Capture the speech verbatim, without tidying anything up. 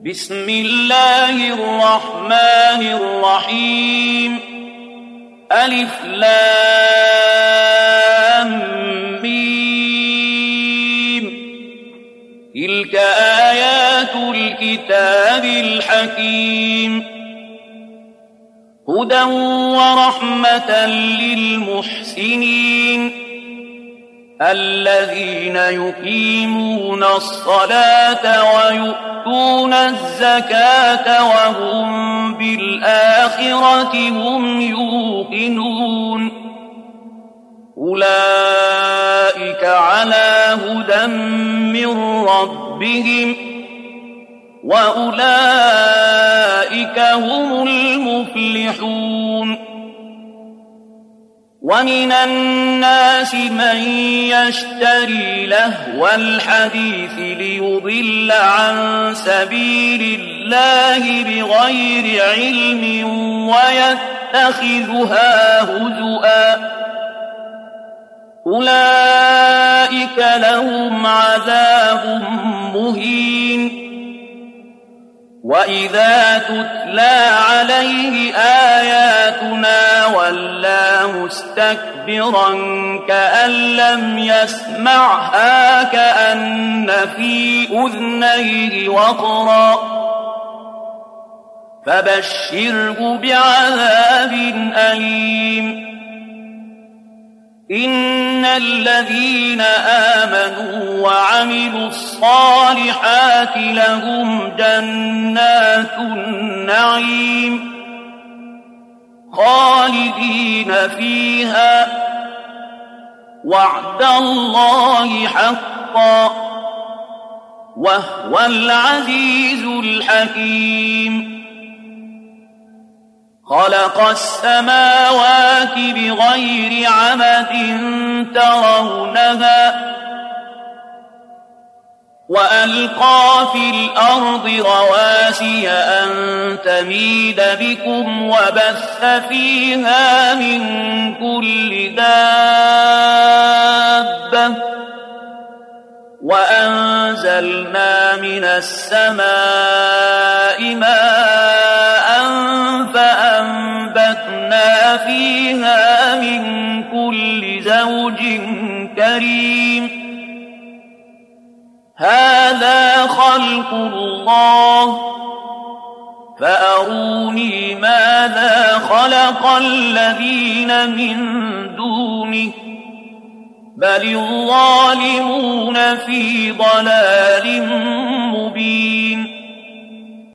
بسم الله الرحمن الرحيم ألف لام ميم تلك آيات الكتاب الحكيم هدى ورحمة للمحسنين الذين يقيمون الصلاة ويؤتون الزكاة وهم بالآخرة هم يوقنون أولئك على هدى من ربهم وأولئك هم المفلحون ومن الناس من يشتري لهو الحديث ليضل عن سبيل الله بغير علم ويتخذها هزؤا أولئك لهم عذاب مهين وإذا تتلى عليه آياتنا ولى مستكبرا كأن لم يسمعها كأن في أذنيه وقرا فبشره بعذاب أليم إن الذين آمنوا وعملوا الصالحات لهم جنات النعيم خالدين فيها وعد الله حقا وهو العزيز الحكيم خلق السماوات بغير عمد ترونها وألقى في الأرض رواسي أن تميد بكم وبث فيها من كل دابة وأنزلنا من السماء ماء فأنبتنا فيها من كل زوج كريم هذا خلق الله فأروني ماذا خلق الذين من دونه بل الظالمون في ضلال مبين